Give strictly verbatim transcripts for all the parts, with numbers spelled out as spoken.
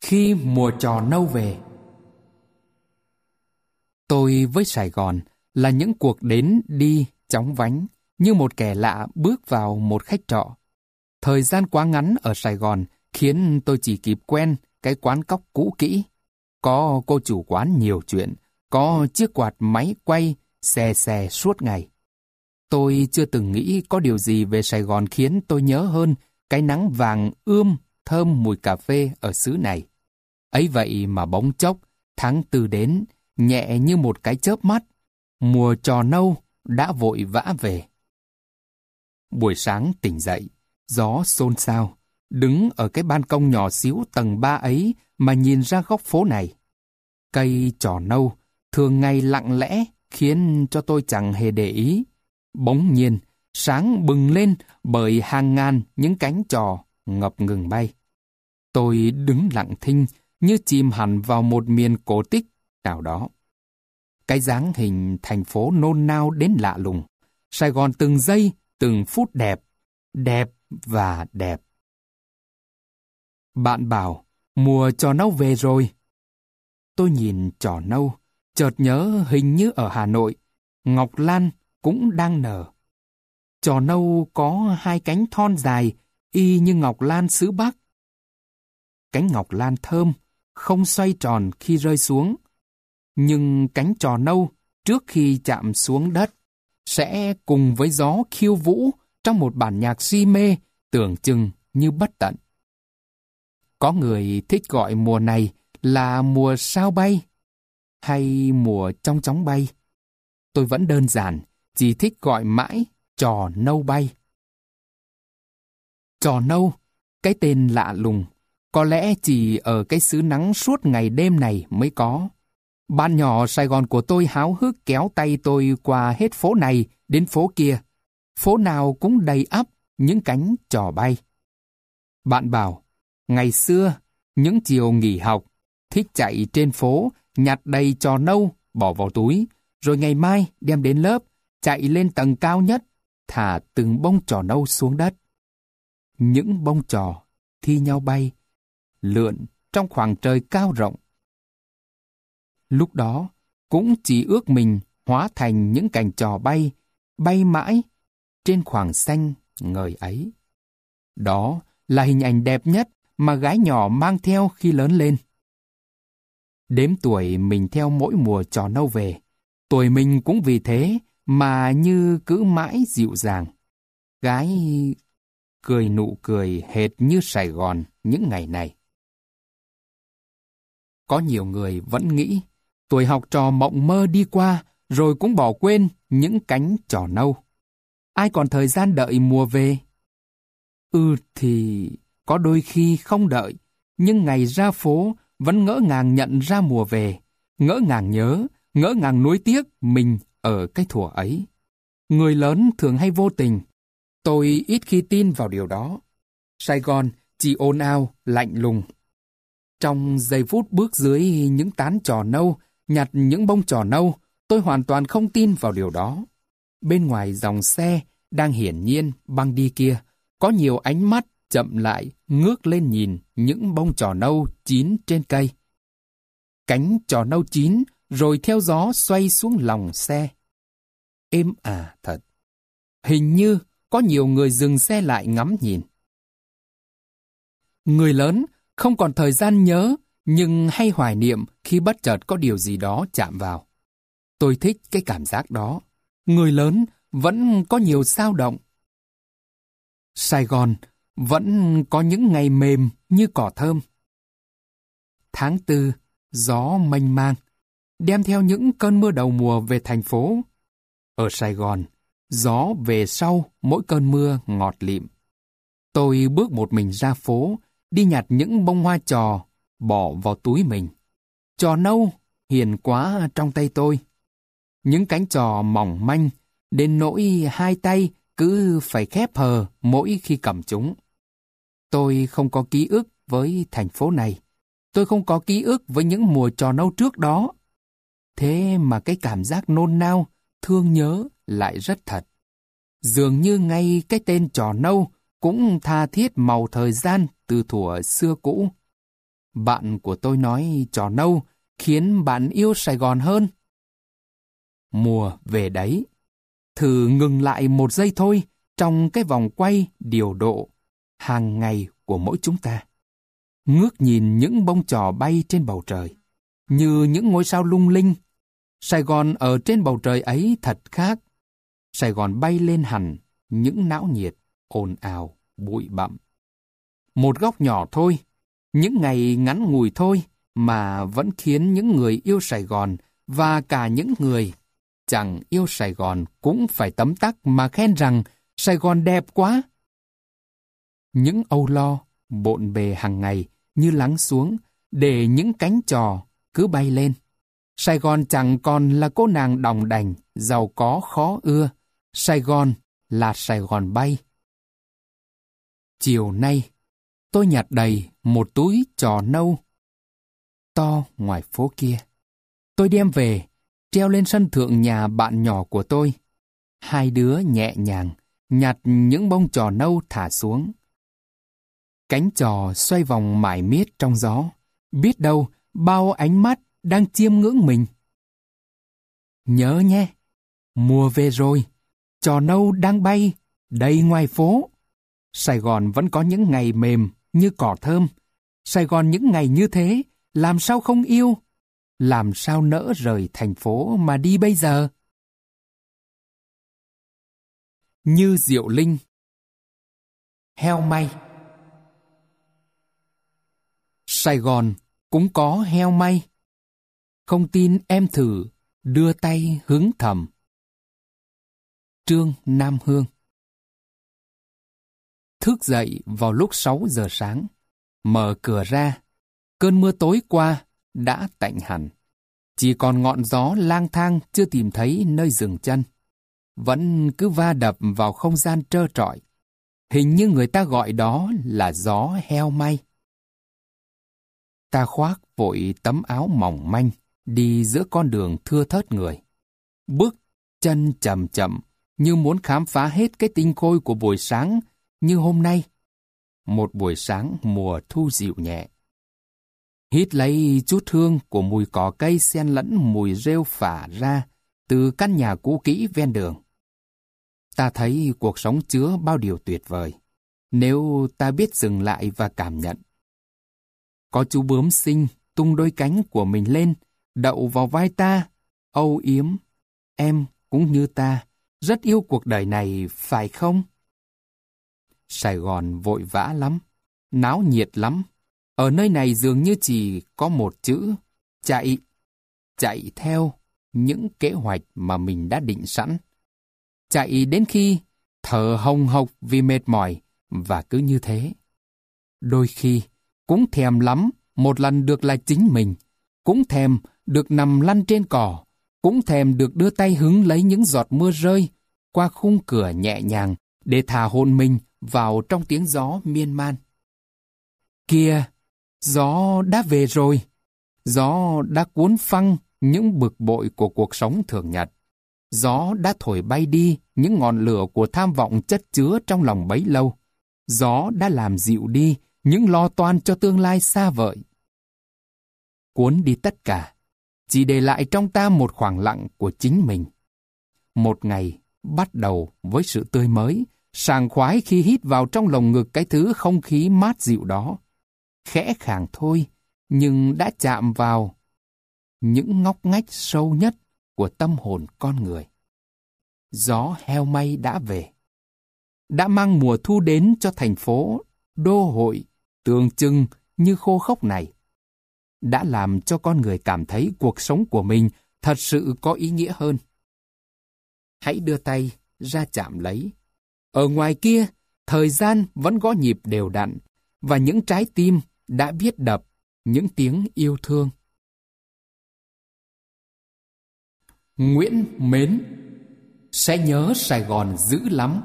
Khi mùa trò nâu về. Tôi với Sài Gòn là những cuộc đến đi chóng vánh, như một kẻ lạ bước vào một khách trọ. Thời gian quá ngắn ở Sài Gòn khiến tôi chỉ kịp quen cái quán cóc cũ kỹ. Có cô chủ quán nhiều chuyện, có chiếc quạt máy quay xè xè suốt ngày. Tôi chưa từng nghĩ có điều gì về Sài Gòn khiến tôi nhớ hơn cái nắng vàng ươm thơm mùi cà phê ở xứ này. Ấy vậy mà bỗng chốc, tháng tư đến, nhẹ như một cái chớp mắt, mùa trò nâu đã vội vã về. Buổi sáng tỉnh dậy, gió xôn xao, đứng ở cái ban công nhỏ xíu tầng ba ấy mà nhìn ra góc phố này. Cây trò nâu, thường ngày lặng lẽ, khiến cho tôi chẳng hề để ý. Bỗng nhiên, sáng bừng lên bởi hàng ngàn những cánh trò ngập ngừng bay. Tôi đứng lặng thinh, như chìm hẳn vào một miền cổ tích nào đó. Cái dáng hình thành phố nôn nao đến lạ lùng. Sài Gòn từng giây, từng phút đẹp, đẹp và đẹp. Bạn bảo, mùa trò nâu về rồi. Tôi nhìn trò nâu, chợt nhớ hình như ở Hà Nội, ngọc lan cũng đang nở. Trò nâu có hai cánh thon dài, y như ngọc lan xứ Bắc. Cánh ngọc lan thơm, không xoay tròn khi rơi xuống. Nhưng cánh trò nâu, trước khi chạm xuống đất, sẽ cùng với gió khiêu vũ trong một bản nhạc si mê, tưởng chừng như bất tận. Có người thích gọi mùa này là mùa sao bay, hay mùa trong chóng bay. Tôi vẫn đơn giản, chỉ thích gọi mãi trò nâu bay. Trò nâu, cái tên lạ lùng, có lẽ chỉ ở cái xứ nắng suốt ngày đêm này mới có. Bạn nhỏ Sài Gòn của tôi háo hức kéo tay tôi qua hết phố này đến phố kia. Phố nào cũng đầy ắp những cánh trò bay. Bạn bảo, ngày xưa, những chiều nghỉ học, thích chạy trên phố, nhặt đầy trò nâu, bỏ vào túi, rồi ngày mai đem đến lớp, chạy lên tầng cao nhất, thả từng bông trò nâu xuống đất. Những bông trò thi nhau bay, lượn trong khoảng trời cao rộng. Lúc đó, cũng chỉ ước mình hóa thành những cành trò bay, bay mãi trên khoảng xanh ngời ấy. Đó là hình ảnh đẹp nhất mà gái nhỏ mang theo khi lớn lên. Đếm tuổi mình theo mỗi mùa trò nâu về, tuổi mình cũng vì thế mà như cứ mãi dịu dàng. Gái cười nụ cười hệt như Sài Gòn những ngày này. Có nhiều người vẫn nghĩ tuổi học trò mộng mơ đi qua rồi cũng bỏ quên những cánh trò nâu. Ai còn thời gian đợi mùa về? Ừ thì có đôi khi không đợi, nhưng ngày ra phố vẫn ngỡ ngàng nhận ra mùa về, ngỡ ngàng nhớ, ngỡ ngàng nuối tiếc mình ở cái thuở ấy. Người lớn thường hay vô tình. Tôi ít khi tin vào điều đó. Sài Gòn chỉ ồn ào, lạnh lùng. Trong giây phút bước dưới những tán trò nâu, nhặt những bông trò nâu, tôi hoàn toàn không tin vào điều đó. Bên ngoài dòng xe đang hiển nhiên băng đi kia, có nhiều ánh mắt chậm lại ngước lên nhìn những bông trò nâu chín trên cây. Cánh trò nâu chín rồi theo gió xoay xuống lòng xe. Êm ả thật. Hình như có nhiều người dừng xe lại ngắm nhìn. Người lớn không còn thời gian nhớ, nhưng hay hoài niệm khi bất chợt có điều gì đó chạm vào. Tôi thích cái cảm giác đó. Người lớn vẫn có nhiều xao động. Sài Gòn vẫn có những ngày mềm như cỏ thơm. Tháng tư, gió mênh mang, đem theo những cơn mưa đầu mùa về thành phố. Ở Sài Gòn, gió về sau mỗi cơn mưa ngọt lịm. Tôi bước một mình ra phố, đi nhặt những bông hoa trò, bỏ vào túi mình. Trò nâu hiền quá trong tay tôi. Những cánh trò mỏng manh, đến nỗi hai tay cứ phải khép hờ mỗi khi cầm chúng. Tôi không có ký ức với thành phố này. Tôi không có ký ức với những mùa trò nâu trước đó. Thế mà cái cảm giác nôn nao, thương nhớ lại rất thật. Dường như ngay cái tên trò nâu cũng tha thiết màu thời gian từ thuở xưa cũ. Bạn của tôi nói trò nâu khiến bạn yêu Sài Gòn hơn. Mùa về đấy. Thử ngừng lại một giây thôi trong cái vòng quay điều độ hàng ngày của mỗi chúng ta. Ngước nhìn những bông chò bay trên bầu trời, như những ngôi sao lung linh. Sài Gòn ở trên bầu trời ấy thật khác. Sài Gòn bay lên hẳn những náo nhiệt, ồn ào, bụi bặm. Một góc nhỏ thôi, những ngày ngắn ngủi thôi mà vẫn khiến những người yêu Sài Gòn và cả những người chẳng yêu Sài Gòn cũng phải tấm tắc mà khen rằng Sài Gòn đẹp quá. Những âu lo, bộn bề hàng ngày như lắng xuống để những cánh trò cứ bay lên. Sài Gòn chẳng còn là cô nàng đòng đành, giàu có khó ưa. Sài Gòn là Sài Gòn bay. Chiều nay, tôi nhặt đầy một túi trò nâu to ngoài phố kia. Tôi đem về, treo lên sân thượng nhà bạn nhỏ của tôi. Hai đứa nhẹ nhàng nhặt những bông trò nâu thả xuống. Cánh trò xoay vòng mải miết trong gió. Biết đâu bao ánh mắt đang chiêm ngưỡng mình. Nhớ nhé, mùa về rồi, trò nâu đang bay đầy ngoài phố. Sài Gòn vẫn có những ngày mềm như cỏ thơm. Sài Gòn những ngày như thế, làm sao không yêu? Làm sao nỡ rời thành phố mà đi bây giờ? Như Diệu Linh. Heo may. Sài Gòn cũng có heo may. Không tin em thử đưa tay hứng thầm. Trương Nam Hương. Thức dậy vào lúc sáu giờ sáng, mở cửa ra, cơn mưa tối qua đã tạnh hẳn. Chỉ còn ngọn gió lang thang chưa tìm thấy nơi dừng chân. Vẫn cứ va đập vào không gian trơ trọi. Hình như người ta gọi đó là gió heo may. Ta khoác vội tấm áo mỏng manh, đi giữa con đường thưa thớt người. Bước chân chậm chậm, như muốn khám phá hết cái tinh khôi của buổi sáng như hôm nay. Một buổi sáng mùa thu dịu nhẹ. Hít lấy chút hương của mùi cỏ cây xen lẫn mùi rêu phả ra từ căn nhà cũ kỹ ven đường. Ta thấy cuộc sống chứa bao điều tuyệt vời, nếu ta biết dừng lại và cảm nhận. Có chú bướm xinh tung đôi cánh của mình lên, đậu vào vai ta, âu yếm. Em cũng như ta, rất yêu cuộc đời này, phải không? Sài Gòn vội vã lắm, náo nhiệt lắm. Ở nơi này dường như chỉ có một chữ, chạy. Chạy theo những kế hoạch mà mình đã định sẵn. Chạy đến khi thở hồng hộc vì mệt mỏi, và cứ như thế. Đôi khi cũng thèm lắm một lần được là chính mình, cũng thèm được nằm lăn trên cỏ, cũng thèm được đưa tay hứng lấy những giọt mưa rơi qua khung cửa nhẹ nhàng để thả hồn mình vào trong tiếng gió miên man. Kìa, gió đã về rồi. Gió đã cuốn phăng những bực bội của cuộc sống thường nhật. Gió đã thổi bay đi những ngọn lửa của tham vọng chất chứa trong lòng bấy lâu. Gió đã làm dịu đi những lo toan cho tương lai xa vời. Cuốn đi tất cả, chỉ để lại trong ta một khoảng lặng của chính mình. Một ngày bắt đầu với sự tươi mới, sảng khoái khi hít vào trong lồng ngực cái thứ không khí mát dịu đó. Khẽ khàng thôi, nhưng đã chạm vào những ngóc ngách sâu nhất của tâm hồn con người. Gió heo may đã về. Đã mang mùa thu đến cho thành phố, đô hội, tưởng chừng như khô khốc này. Đã làm cho con người cảm thấy cuộc sống của mình thật sự có ý nghĩa hơn. Hãy đưa tay ra chạm lấy. Ở ngoài kia, thời gian vẫn gõ nhịp đều đặn, và những trái tim đã biết đập những tiếng yêu thương. Nguyễn Mến. Sẽ nhớ Sài Gòn dữ lắm.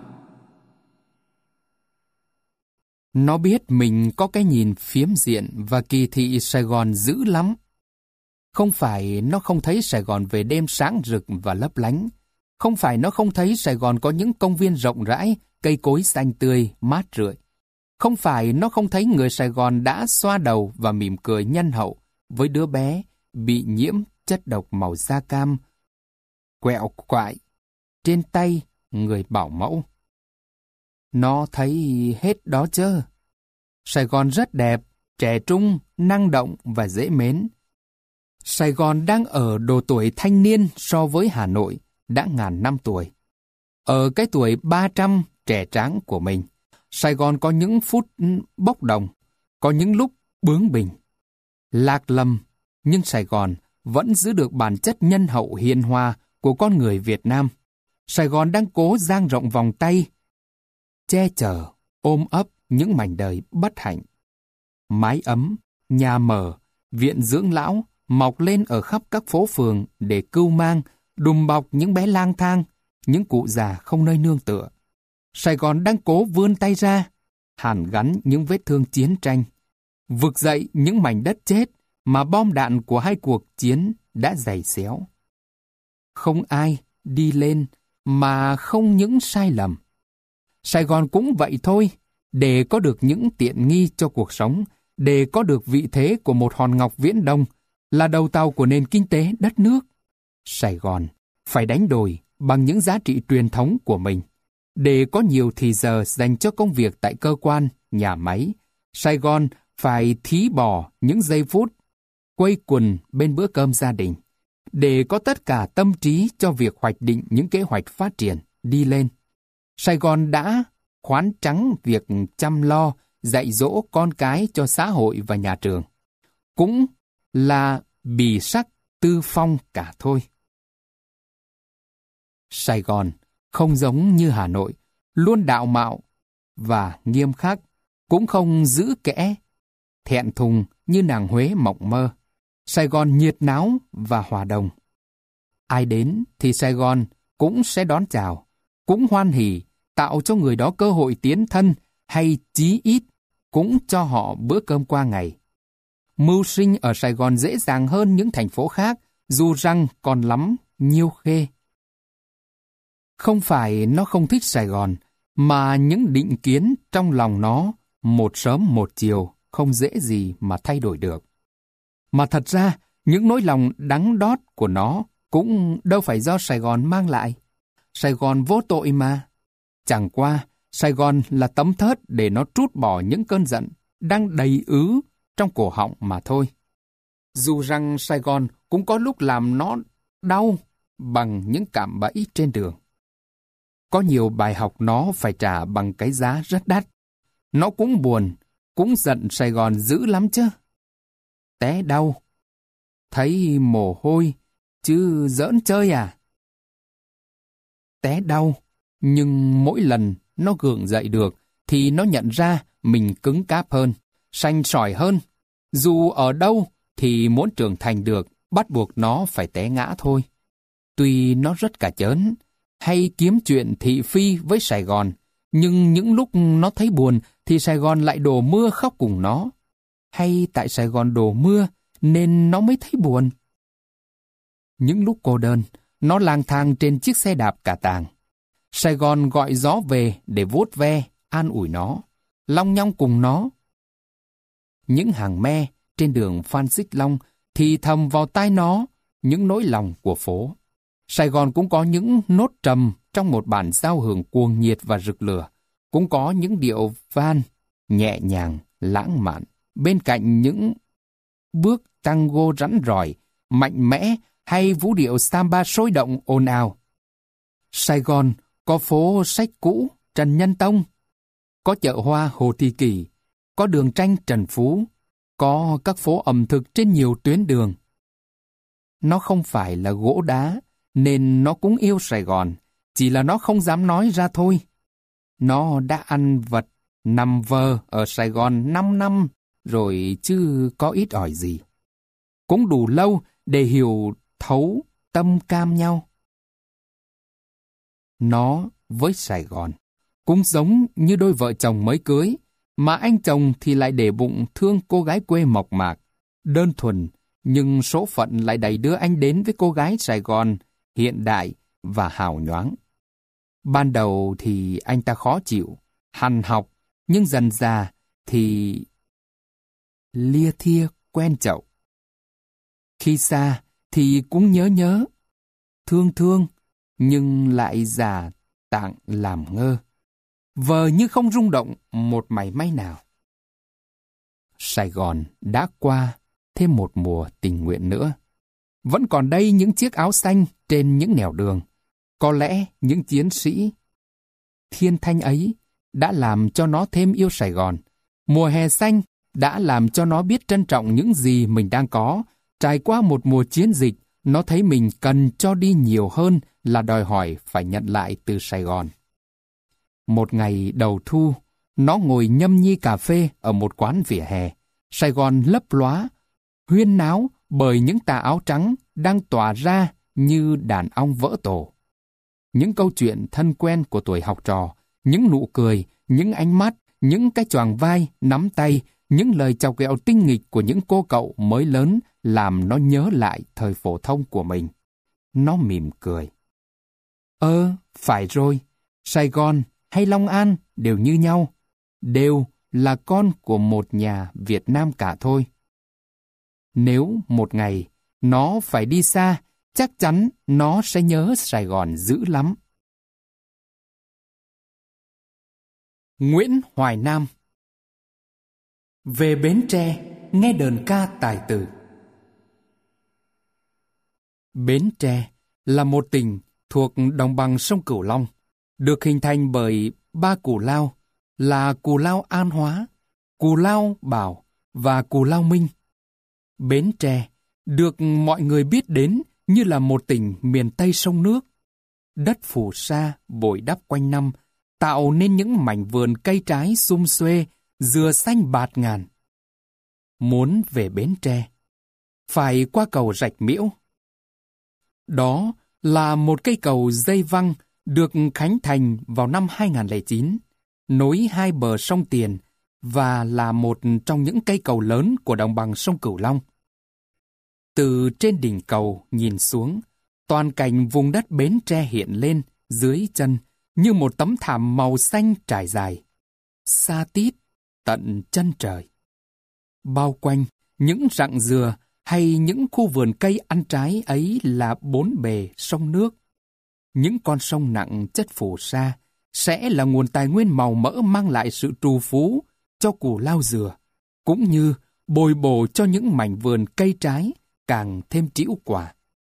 Nó biết mình có cái nhìn phiếm diện và kỳ thị Sài Gòn dữ lắm. Không phải nó không thấy Sài Gòn về đêm sáng rực và lấp lánh. Không phải nó không thấy Sài Gòn có những công viên rộng rãi, cây cối xanh tươi, mát rượi. Không phải nó không thấy người Sài Gòn đã xoa đầu và mỉm cười nhân hậu với đứa bé bị nhiễm chất độc màu da cam, quẹo quại, trên tay người bảo mẫu. Nó thấy hết đó chứ. Sài Gòn rất đẹp, trẻ trung, năng động và dễ mến. Sài Gòn đang ở độ tuổi thanh niên so với Hà Nội đã ngàn năm tuổi. Ở cái tuổi ba trăm trẻ tráng của mình, Sài Gòn có những phút bốc đồng, có những lúc bướng bỉnh, lạc lầm, nhưng Sài Gòn vẫn giữ được bản chất nhân hậu hiền hòa của con người Việt Nam. Sài Gòn đang cố dang rộng vòng tay, che chở, ôm ấp những mảnh đời bất hạnh. Mái ấm, nhà mở, viện dưỡng lão mọc lên ở khắp các phố phường để cưu mang, đùm bọc những bé lang thang, những cụ già không nơi nương tựa. Sài Gòn đang cố vươn tay ra, hàn gắn những vết thương chiến tranh, vực dậy những mảnh đất chết mà bom đạn của hai cuộc chiến đã giày xéo. Không ai đi lên mà không những sai lầm. Sài Gòn cũng vậy thôi, để có được những tiện nghi cho cuộc sống, để có được vị thế của một hòn ngọc viễn đông, là đầu tàu của nền kinh tế đất nước. Sài Gòn phải đánh đổi bằng những giá trị truyền thống của mình. Để có nhiều thì giờ dành cho công việc tại cơ quan, nhà máy, Sài Gòn phải thí bỏ những giây phút quây quần bên bữa cơm gia đình, để có tất cả tâm trí cho việc hoạch định những kế hoạch phát triển đi lên. Sài Gòn đã khoán trắng việc chăm lo, dạy dỗ con cái cho xã hội và nhà trường. Cũng là bì sắc tư phong cả thôi. Sài Gòn không giống như Hà Nội, luôn đạo mạo và nghiêm khắc, cũng không giữ kẽ, thẹn thùng như nàng Huế mộng mơ. Sài Gòn nhiệt náo và hòa đồng. Ai đến thì Sài Gòn cũng sẽ đón chào, cũng hoan hỉ, tạo cho người đó cơ hội tiến thân, hay chí ít cũng cho họ bữa cơm qua ngày. Mưu sinh ở Sài Gòn dễ dàng hơn những thành phố khác, dù rằng còn lắm nhiêu khê. Không phải nó không thích Sài Gòn, mà những định kiến trong lòng nó một sớm một chiều không dễ gì mà thay đổi được. Mà thật ra, những nỗi lòng đắng đót của nó cũng đâu phải do Sài Gòn mang lại. Sài Gòn vô tội mà. Chẳng qua, Sài Gòn là tấm thớt để nó trút bỏ những cơn giận đang đầy ứ trong cổ họng mà thôi. Dù rằng Sài Gòn cũng có lúc làm nó đau bằng những cạm bẫy trên đường. Có nhiều bài học nó phải trả bằng cái giá rất đắt. Nó cũng buồn, cũng giận Sài Gòn dữ lắm chứ. Té đau, thấy mồ hôi, chứ giỡn chơi à? Té đau, nhưng mỗi lần nó gượng dậy được, thì nó nhận ra mình cứng cáp hơn, sành sỏi hơn. Dù ở đâu, thì muốn trưởng thành được, bắt buộc nó phải té ngã thôi. Tuy nó rất cả chớn, hay kiếm chuyện thị phi với Sài Gòn, nhưng những lúc nó thấy buồn, thì Sài Gòn lại đổ mưa khóc cùng nó. Hay tại Sài Gòn đổ mưa, nên nó mới thấy buồn. Những lúc cô đơn, nó lang thang trên chiếc xe đạp cả tàng. Sài Gòn gọi gió về để vuốt ve, an ủi nó, long nhong cùng nó. Những hàng me trên đường Phan Xích Long thì thầm vào tai nó những nỗi lòng của phố. Sài Gòn cũng có những nốt trầm trong một bản giao hưởng cuồng nhiệt và rực lửa, cũng có những điệu van nhẹ nhàng, lãng mạn, bên cạnh những bước tango rắn rỏi, mạnh mẽ hay vũ điệu samba sôi động ồn ào. Sài Gòn có phố sách cũ Trần Nhân Tông, có chợ hoa Hồ Thị Kỷ, có đường tranh Trần Phú, có các phố ẩm thực trên nhiều tuyến đường. Nó không phải là gỗ đá, nên nó cũng yêu Sài Gòn, chỉ là nó không dám nói ra thôi. Nó đã ăn vật, nằm vờ ở Sài Gòn năm năm rồi chứ có ít ỏi gì. Cũng đủ lâu để hiểu thấu tâm cam nhau. Nó với Sài Gòn cũng giống như đôi vợ chồng mới cưới, mà anh chồng thì lại để bụng thương cô gái quê mộc mạc, đơn thuần, nhưng số phận lại đẩy đưa anh đến với cô gái Sài Gòn, hiện đại và hào nhoáng. Ban đầu thì anh ta khó chịu, hằn học, nhưng dần dà thì lia thia quen chậu. Khi xa thì cũng nhớ nhớ, thương thương, nhưng lại già tạng làm ngơ, vờ như không rung động một mảy may nào. Sài Gòn đã qua thêm một mùa tình nguyện nữa. Vẫn còn đây những chiếc áo xanh trên những nẻo đường. Có lẽ những chiến sĩ thiên thanh ấy đã làm cho nó thêm yêu Sài Gòn. Mùa hè xanh đã làm cho nó biết trân trọng những gì mình đang có. Trải qua một mùa chiến dịch, nó thấy mình cần cho đi nhiều hơn là đòi hỏi phải nhận lại từ Sài Gòn. Một ngày đầu thu, nó ngồi nhâm nhi cà phê ở một quán vỉa hè. Sài Gòn lấp lóa, huyên náo bởi những tà áo trắng đang tỏa ra như đàn ong vỡ tổ. Những câu chuyện thân quen của tuổi học trò, những nụ cười, những ánh mắt, những cái choàng vai, nắm tay, những lời chọc ghẹo tinh nghịch của những cô cậu mới lớn làm nó nhớ lại thời phổ thông của mình. Nó mỉm cười. Ơ, phải rồi, Sài Gòn hay Long An đều như nhau, đều là con của một nhà Việt Nam cả thôi. Nếu một ngày nó phải đi xa, chắc chắn nó sẽ nhớ Sài Gòn dữ lắm. Nguyễn Hoài Nam. Về Bến Tre, nghe đờn ca tài tử. Bến Tre là một tỉnh thuộc đồng bằng sông Cửu Long, được hình thành bởi ba cù lao là Cù Lao An Hóa, Cù Lao Bảo và Cù Lao Minh. Bến Tre được mọi người biết đến như là một tỉnh miền Tây sông nước. Đất phù sa bồi đắp quanh năm, tạo nên những mảnh vườn cây trái sum xuê, dừa xanh bạt ngàn. Muốn về Bến Tre, phải qua cầu Rạch Miễu. Đó là một cây cầu dây văng được khánh thành vào năm hai không không chín, nối hai bờ sông Tiền và là một trong những cây cầu lớn của đồng bằng sông Cửu Long. Từ trên đỉnh cầu nhìn xuống, toàn cảnh vùng đất Bến Tre hiện lên dưới chân như một tấm thảm màu xanh trải dài, xa tít tận chân trời. Bao quanh những rặng dừa hay những khu vườn cây ăn trái ấy là bốn bề sông nước. Những con sông nặng chất phù sa sẽ là nguồn tài nguyên màu mỡ mang lại sự trù phú cho Cù Lao dừa, cũng như bồi bổ cho những mảnh vườn cây trái càng thêm trĩu quả.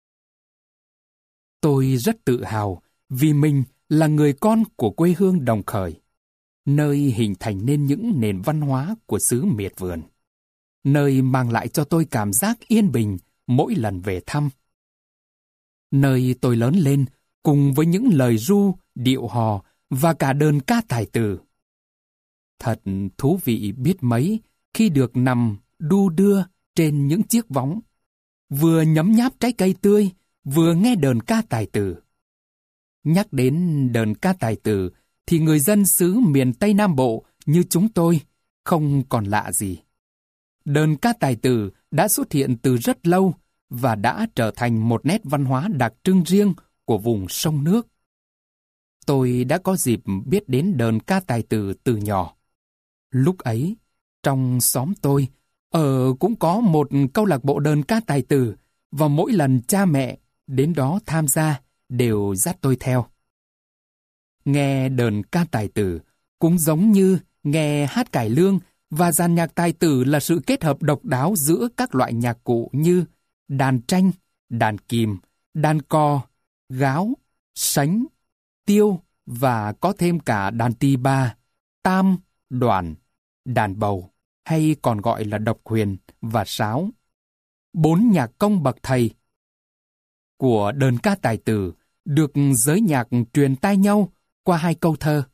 Tôi rất tự hào vì mình là người con của quê hương Đồng Khởi, nơi hình thành nên những nền văn hóa của xứ miệt vườn, nơi mang lại cho tôi cảm giác yên bình mỗi lần về thăm. Nơi tôi lớn lên cùng với những lời ru, điệu hò và cả đờn ca tài tử. Thật thú vị biết mấy khi được nằm đu đưa trên những chiếc võng, vừa nhấm nháp trái cây tươi, vừa nghe đờn ca tài tử. Nhắc đến đờn ca tài tử thì người dân xứ miền Tây Nam Bộ như chúng tôi không còn lạ gì. Đờn ca tài tử đã xuất hiện từ rất lâu và đã trở thành một nét văn hóa đặc trưng riêng của vùng sông nước. Tôi đã có dịp biết đến đờn ca tài tử từ nhỏ. Lúc ấy, trong xóm tôi, ở cũng có một câu lạc bộ đờn ca tài tử, và mỗi lần cha mẹ đến đó tham gia đều dắt tôi theo. Nghe đờn ca tài tử cũng giống như nghe hát cải lương, và dàn nhạc tài tử là sự kết hợp độc đáo giữa các loại nhạc cụ như đàn tranh, đàn kìm, đàn cò, gáo, sánh, tiêu và có thêm cả đàn tỳ bà, tam, đoản, đàn bầu hay còn gọi là độc huyền và sáo. Bốn nhạc công bậc thầy của đờn ca tài tử được giới nhạc truyền tai nhau qua hai câu thơ.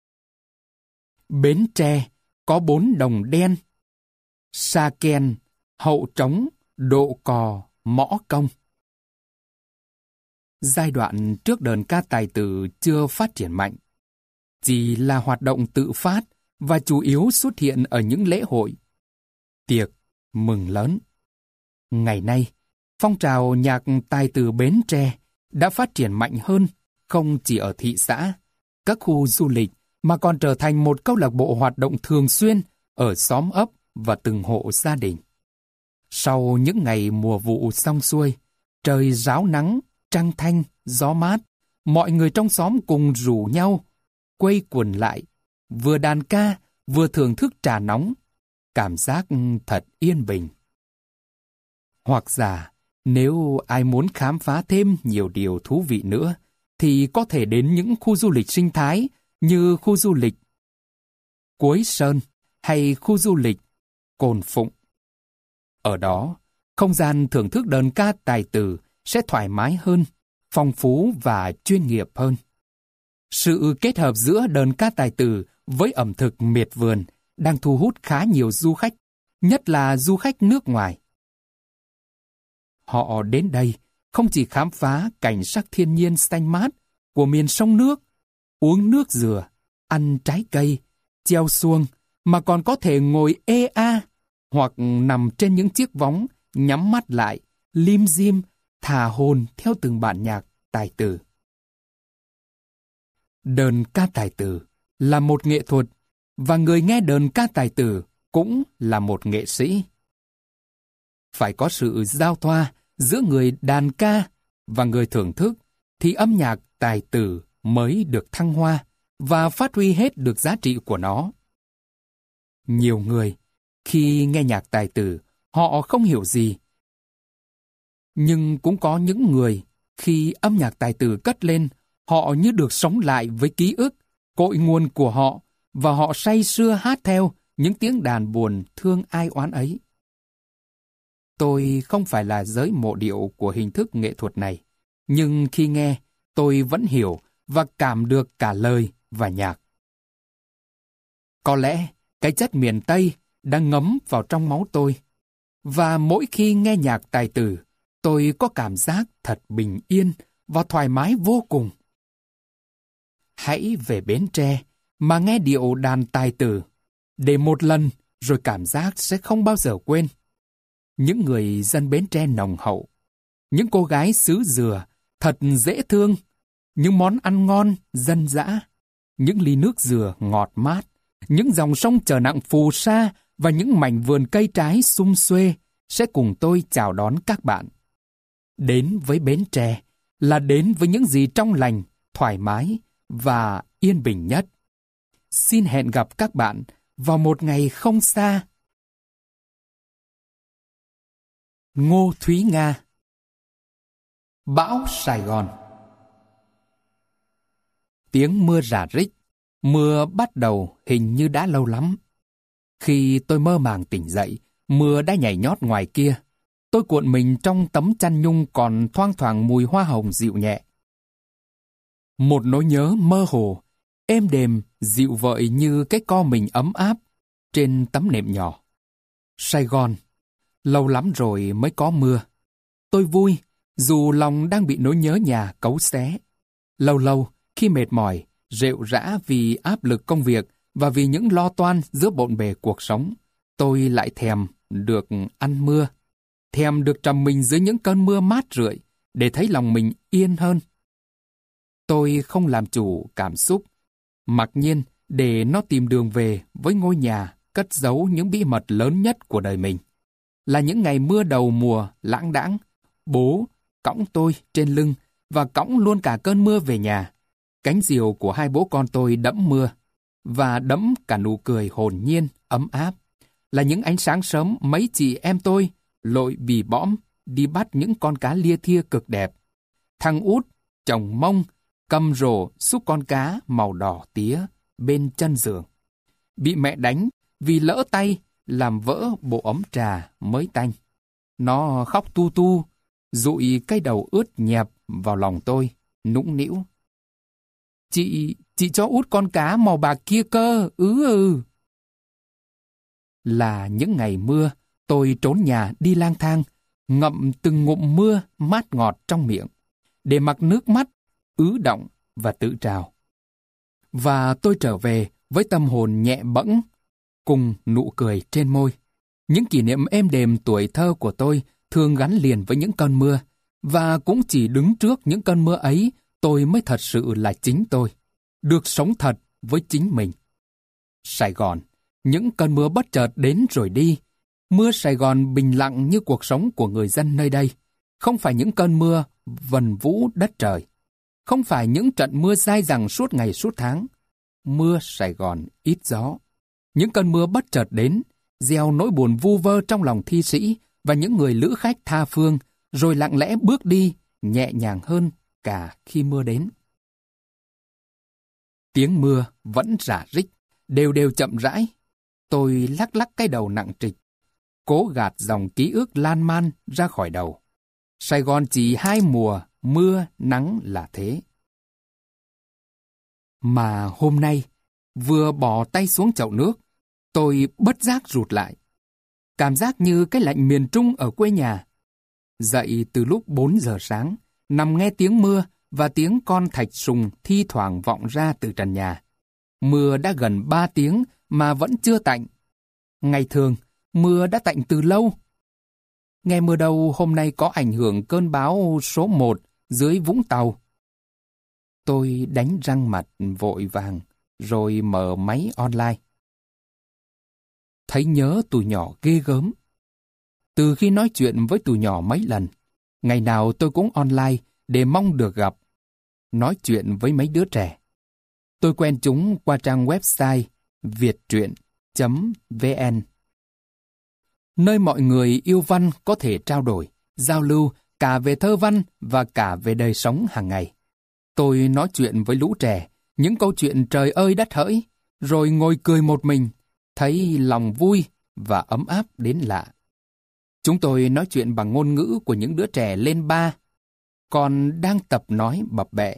Bến Tre có bốn đồng đen, sa ken, hậu trống, độ cò, mõ công. Giai đoạn trước đờn ca tài tử chưa phát triển mạnh, chỉ là hoạt động tự phát và chủ yếu xuất hiện ở những lễ hội, tiệc, mừng lớn. Ngày nay, phong trào nhạc tài tử Bến Tre đã phát triển mạnh hơn, không chỉ ở thị xã, các khu du lịch mà còn trở thành một câu lạc bộ hoạt động thường xuyên ở xóm ấp và từng hộ gia đình. Sau những ngày mùa vụ xong xuôi, trời ráo nắng, trăng thanh, gió mát, mọi người trong xóm cùng rủ nhau, quây quần lại, vừa đàn ca, vừa thưởng thức trà nóng, cảm giác thật yên bình. Hoặc giả, nếu ai muốn khám phá thêm nhiều điều thú vị nữa, thì có thể đến những khu du lịch sinh thái như khu du lịch Quế Sơn hay khu du lịch Cồn Phụng. Ở đó, không gian thưởng thức đơn ca tài tử sẽ thoải mái hơn, phong phú và chuyên nghiệp hơn. Sự kết hợp giữa đơn ca tài tử với ẩm thực miệt vườn đang thu hút khá nhiều du khách, nhất là du khách nước ngoài. Họ đến đây không chỉ khám phá cảnh sắc thiên nhiên xanh mát của miền sông nước, uống nước dừa, ăn trái cây, treo xuông, mà còn có thể ngồi ê a hoặc nằm trên những chiếc võng, nhắm mắt lại, lim dim, thả hồn theo từng bản nhạc tài tử. Đơn ca tài tử là một nghệ thuật, và người nghe đơn ca tài tử cũng là một nghệ sĩ. Phải có sự giao thoa giữa người đàn ca và người thưởng thức, thì âm nhạc tài tử mới được thăng hoa và phát huy hết được giá trị của nó. Nhiều người, khi nghe nhạc tài tử, họ không hiểu gì. Nhưng cũng có những người, khi âm nhạc tài tử cất lên, họ như được sống lại với ký ức, cội nguồn của họ, và họ say sưa hát theo những tiếng đàn buồn thương ai oán ấy. Tôi không phải là giới mộ điệu của hình thức nghệ thuật này, nhưng khi nghe, tôi vẫn hiểu và cảm được cả lời và nhạc. Có lẽ cái chất miền Tây đang ngấm vào trong máu tôi, và mỗi khi nghe nhạc tài tử, tôi có cảm giác thật bình yên và thoải mái vô cùng. Hãy về Bến Tre mà nghe điệu đàn tài tử, để một lần rồi cảm giác sẽ không bao giờ quên. Những người dân Bến Tre nồng hậu, những cô gái xứ Dừa thật dễ thương, những món ăn ngon dân dã, những ly nước dừa ngọt mát, những dòng sông chở nặng phù sa và những mảnh vườn cây trái sum xuê sẽ cùng tôi chào đón các bạn. Đến với Bến Tre là đến với những gì trong lành, thoải mái và yên bình nhất. Xin hẹn gặp các bạn vào một ngày không xa. Ngô Thúy Nga. Bão Sài Gòn. Tiếng mưa rả rích, mưa bắt đầu hình như đã lâu lắm. Khi tôi mơ màng tỉnh dậy, mưa đã nhảy nhót ngoài kia. Tôi cuộn mình trong tấm chăn nhung còn thoang thoảng mùi hoa hồng dịu nhẹ. Một nỗi nhớ mơ hồ, êm đềm, dịu vợi như cái co mình ấm áp trên tấm nệm nhỏ. Sài Gòn, lâu lắm rồi mới có mưa. Tôi vui, dù lòng đang bị nỗi nhớ nhà cấu xé. Lâu lâu, khi mệt mỏi, rệu rã vì áp lực công việc và vì những lo toan giữa bộn bề cuộc sống, tôi lại thèm được ăn mưa, thèm được trầm mình dưới những cơn mưa mát rượi để thấy lòng mình yên hơn. Tôi không làm chủ cảm xúc, mặc nhiên để nó tìm đường về với ngôi nhà cất giấu những bí mật lớn nhất của đời mình. Là những ngày mưa đầu mùa lãng đãng, bố cõng tôi trên lưng và cõng luôn cả cơn mưa về nhà. Cánh diều của hai bố con tôi đẫm mưa và đẫm cả nụ cười hồn nhiên, ấm áp. Là những ánh sáng sớm mấy chị em tôi lội bì bõm đi bắt những con cá lia thia cực đẹp. Thằng út chồng mông cầm rổ xúc con cá màu đỏ tía bên chân giường. Bị mẹ đánh vì lỡ tay làm vỡ bộ ấm trà mới tanh. Nó khóc tu tu, dụi cái đầu ướt nhẹp vào lòng tôi, nũng nĩu. Chị, chị cho út con cá màu bạc kia cơ, ứ ừ. Là những ngày mưa, tôi trốn nhà đi lang thang, ngậm từng ngụm mưa mát ngọt trong miệng, để mặc nước mắt, ứ động và tự trào. Và tôi trở về với tâm hồn nhẹ bẫng, cùng nụ cười trên môi. Những kỷ niệm êm đềm tuổi thơ của tôi thường gắn liền với những cơn mưa, và cũng chỉ đứng trước những cơn mưa ấy tôi mới thật sự là chính tôi. Được sống thật với chính mình. Sài Gòn, những cơn mưa bất chợt đến rồi đi. Mưa Sài Gòn bình lặng như cuộc sống của người dân nơi đây. Không phải những cơn mưa vần vũ đất trời. Không phải những trận mưa dai dẳng suốt ngày suốt tháng. Mưa Sài Gòn ít gió. Những cơn mưa bất chợt đến, gieo nỗi buồn vu vơ trong lòng thi sĩ và những người lữ khách tha phương, rồi lặng lẽ bước đi, nhẹ nhàng hơn cả khi mưa đến. Tiếng mưa vẫn rả rích, đều đều chậm rãi. Tôi lắc lắc cái đầu nặng trịch, cố gạt dòng ký ức lan man ra khỏi đầu. Sài Gòn chỉ hai mùa, mưa, nắng là thế. Mà hôm nay, vừa bỏ tay xuống chậu nước, tôi bất giác rụt lại. Cảm giác như cái lạnh miền Trung ở quê nhà. Dậy từ lúc bốn giờ sáng, nằm nghe tiếng mưa và tiếng con thạch sùng thi thoảng vọng ra từ trần nhà. Mưa đã gần ba tiếng mà vẫn chưa tạnh. Ngày thường, mưa đã tạnh từ lâu. Nghe mưa đâu hôm nay có ảnh hưởng cơn bão số một dưới Vũng Tàu. Tôi đánh răng mặt vội vàng, rồi mở máy online. Thấy nhớ tụi nhỏ ghê gớm. Từ khi nói chuyện với tụi nhỏ mấy lần, ngày nào tôi cũng online để mong được gặp, nói chuyện với mấy đứa trẻ. Tôi quen chúng qua trang website viettruyện chấm vn, nơi mọi người yêu văn có thể trao đổi, giao lưu cả về thơ văn và cả về đời sống hàng ngày. Tôi nói chuyện với lũ trẻ, những câu chuyện trời ơi đất hỡi, rồi ngồi cười một mình, thấy lòng vui và ấm áp đến lạ. Chúng tôi nói chuyện bằng ngôn ngữ của những đứa trẻ lên ba, còn đang tập nói bập bẹ.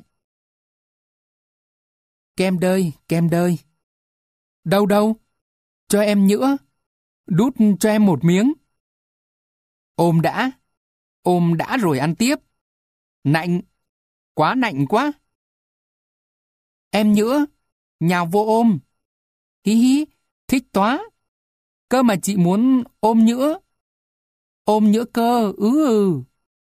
Kem đơi, kem đơi. Đâu đâu, cho em nhữa, đút cho em một miếng. Ôm đã, ôm đã rồi ăn tiếp. Nạnh, quá nạnh quá. Em nhữa, nhào vô ôm. Hí hí, thích toá. Cơ mà chị muốn ôm nhữa. Ôm nhữa cơ, ứ ừ.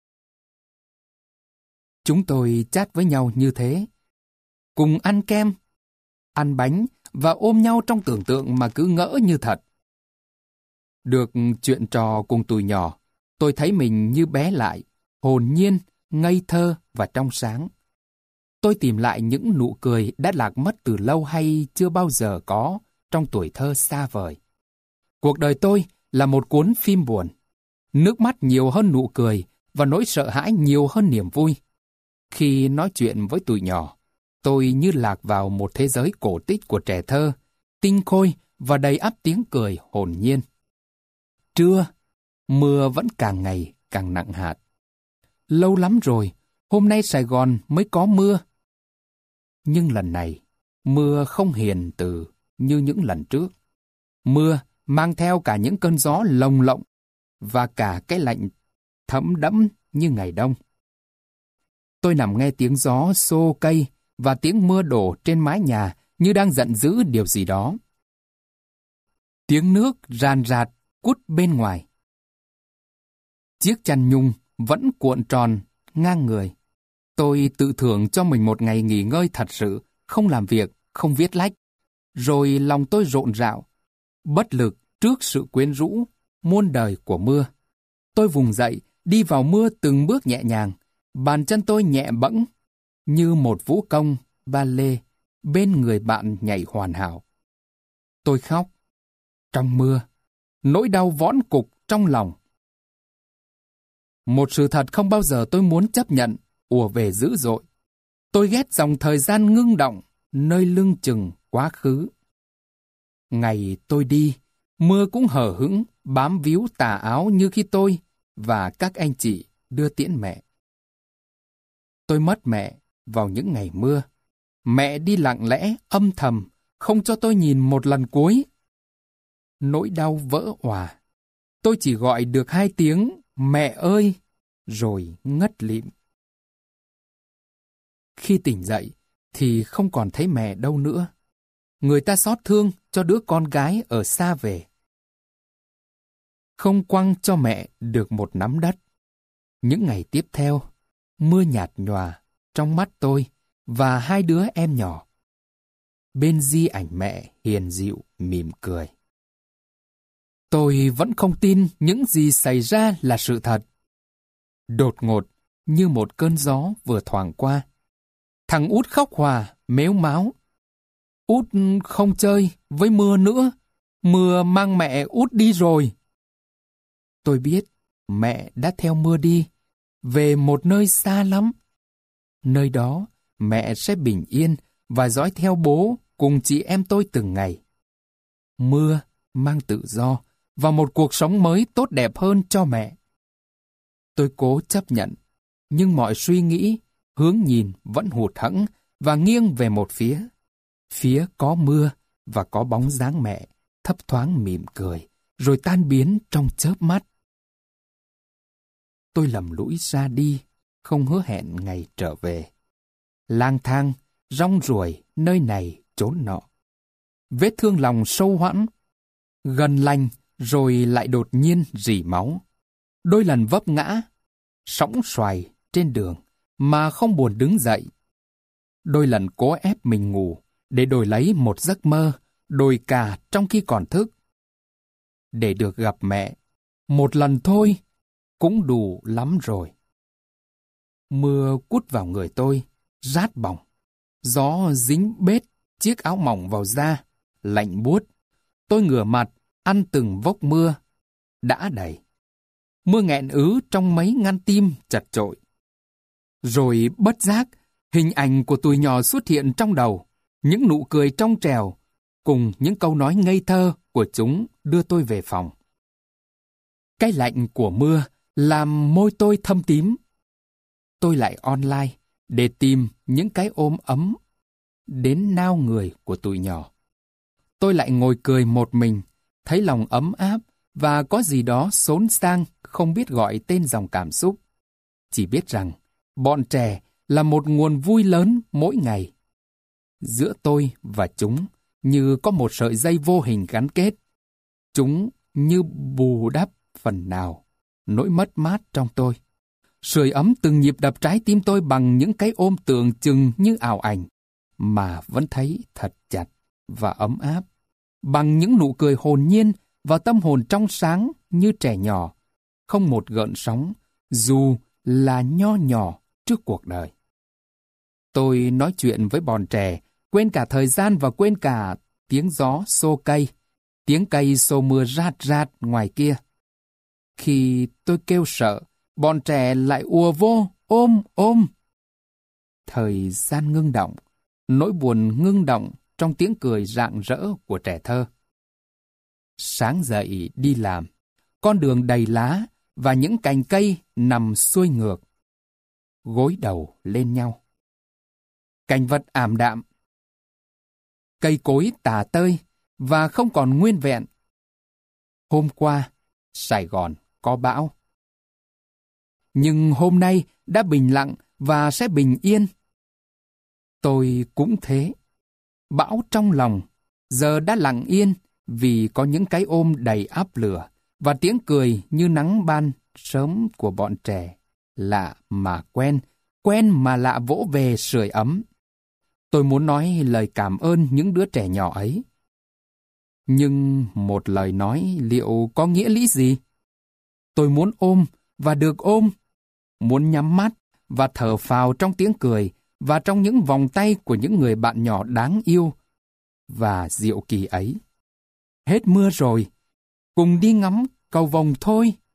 Chúng tôi chat với nhau như thế. Cùng ăn kem, ăn bánh và ôm nhau trong tưởng tượng mà cứ ngỡ như thật. Được chuyện trò cùng tụi nhỏ, tôi thấy mình như bé lại, hồn nhiên, ngây thơ và trong sáng. Tôi tìm lại những nụ cười đã lạc mất từ lâu hay chưa bao giờ có trong tuổi thơ xa vời. Cuộc đời tôi là một cuốn phim buồn. Nước mắt nhiều hơn nụ cười và nỗi sợ hãi nhiều hơn niềm vui. Khi nói chuyện với tụi nhỏ, tôi như lạc vào một thế giới cổ tích của trẻ thơ, tinh khôi và đầy ắp tiếng cười hồn nhiên. Trưa, mưa vẫn càng ngày càng nặng hạt. Lâu lắm rồi, hôm nay Sài Gòn mới có mưa. Nhưng lần này, mưa không hiền từ như những lần trước. Mưa mang theo cả những cơn gió lồng lộng và cả cái lạnh thấm đẫm như ngày đông. Tôi nằm nghe tiếng gió xô cây và tiếng mưa đổ trên mái nhà như đang giận dữ điều gì đó. Tiếng nước ràn rạt cút bên ngoài. Chiếc chăn nhung vẫn cuộn tròn ngang người. Tôi tự thưởng cho mình một ngày nghỉ ngơi thật sự, không làm việc, không viết lách. Rồi lòng tôi rộn rạo, bất lực trước sự quyến rũ muôn đời của mưa. Tôi vùng dậy, đi vào mưa từng bước nhẹ nhàng. Bàn chân tôi nhẹ bẫng như một vũ công ballet bên người bạn nhảy hoàn hảo. Tôi khóc trong mưa, nỗi đau võn cục trong lòng. Một sự thật không bao giờ tôi muốn chấp nhận ùa về dữ dội. Tôi ghét dòng thời gian ngưng động nơi lưng chừng quá khứ. Ngày tôi đi, mưa cũng hờ hững bám víu tà áo như khi tôi và các anh chị đưa tiễn mẹ. Tôi mất mẹ vào những ngày mưa. Mẹ đi lặng lẽ, âm thầm, không cho tôi nhìn một lần cuối. Nỗi đau vỡ òa. Tôi chỉ gọi được hai tiếng mẹ ơi, rồi ngất lịm. Khi tỉnh dậy, thì không còn thấy mẹ đâu nữa. Người ta xót thương cho đứa con gái ở xa về. Không quăng cho mẹ được một nắm đất. Những ngày tiếp theo, mưa nhạt nhòa trong mắt tôi và hai đứa em nhỏ. bên di ảnh mẹ hiền dịu mỉm cười. Tôi vẫn không tin những gì xảy ra là sự thật. Đột ngột, như một cơn gió vừa thoảng qua, thằng Út khóc hòa, mếu máo. Út không chơi với mưa nữa, mưa mang mẹ Út đi rồi. Tôi biết mẹ đã theo mưa đi, về một nơi xa lắm. Nơi đó mẹ sẽ bình yên và dõi theo bố cùng chị em tôi từng ngày. Mưa mang tự do và một cuộc sống mới tốt đẹp hơn cho mẹ. Tôi cố chấp nhận, nhưng mọi suy nghĩ, hướng nhìn vẫn hụt hẫng và nghiêng về một phía. Phía có mưa và có bóng dáng mẹ, thấp thoáng mỉm cười, rồi tan biến trong chớp mắt. Tôi lầm lũi ra đi, không hứa hẹn ngày trở về. Lang thang, rong ruổi, nơi này chốn nọ. Vết thương lòng sâu hoãn, gần lành rồi lại đột nhiên rỉ máu. Đôi lần vấp ngã, sõng xoài trên đường mà không buồn đứng dậy. Đôi lần cố ép mình ngủ để đổi lấy một giấc mơ, đồi cả trong khi còn thức. Để được gặp mẹ, một lần thôi, cũng đủ lắm rồi. Mưa quút vào người tôi, rát bỏng. Gió dính bết chiếc áo mỏng vào da, lạnh buốt. Tôi ngửa mặt, ăn từng vốc mưa. Đã đầy. Mưa nghẹn ứ trong mấy ngăn tim chật chội. Rồi bất giác, hình ảnh của tuổi nhỏ xuất hiện trong đầu. Những nụ cười trong trèo, cùng những câu nói ngây thơ của chúng đưa tôi về phòng. Cái lạnh của mưa làm môi tôi thâm tím. Tôi lại online để tìm những cái ôm ấm đến nao người của tụi nhỏ. Tôi lại ngồi cười một mình, thấy lòng ấm áp và có gì đó xốn sang không biết gọi tên dòng cảm xúc. Chỉ biết rằng bọn trẻ là một nguồn vui lớn mỗi ngày. Giữa tôi và chúng như có một sợi dây vô hình gắn kết. Chúng như bù đắp phần nào nỗi mất mát trong tôi. Sưởi ấm từng nhịp đập trái tim tôi bằng những cái ôm tưởng chừng như ảo ảnh, mà vẫn thấy thật chặt và ấm áp. Bằng những nụ cười hồn nhiên và tâm hồn trong sáng như trẻ nhỏ, không một gợn sóng, dù là nho nhỏ trước cuộc đời. Tôi nói chuyện với bọn trẻ, quên cả thời gian và quên cả tiếng gió xô cây, tiếng cây xô mưa rát rát ngoài kia. Khi tôi kêu sợ, bọn trẻ lại ùa vô, ôm, ôm. Thời gian ngưng động, nỗi buồn ngưng động trong tiếng cười rạng rỡ của trẻ thơ. Sáng dậy đi làm, con đường đầy lá và những cành cây nằm xuôi ngược, gối đầu lên nhau. Cảnh vật ảm đạm, cây cối tả tơi và không còn nguyên vẹn. Hôm qua, Sài Gòn có bão. Nhưng hôm nay đã bình lặng và sẽ bình yên. Tôi cũng thế. Bão trong lòng giờ đã lặng yên vì có những cái ôm đầy áp lửa và tiếng cười như nắng ban sớm của bọn trẻ. Lạ mà quen, quen mà lạ vỗ về sưởi ấm. Tôi muốn nói lời cảm ơn những đứa trẻ nhỏ ấy. Nhưng một lời nói liệu có nghĩa lý gì? Tôi muốn ôm và được ôm, muốn nhắm mắt và thở phào trong tiếng cười và trong những vòng tay của những người bạn nhỏ đáng yêu và diệu kỳ ấy. Hết mưa rồi, cùng đi ngắm cầu vồng thôi.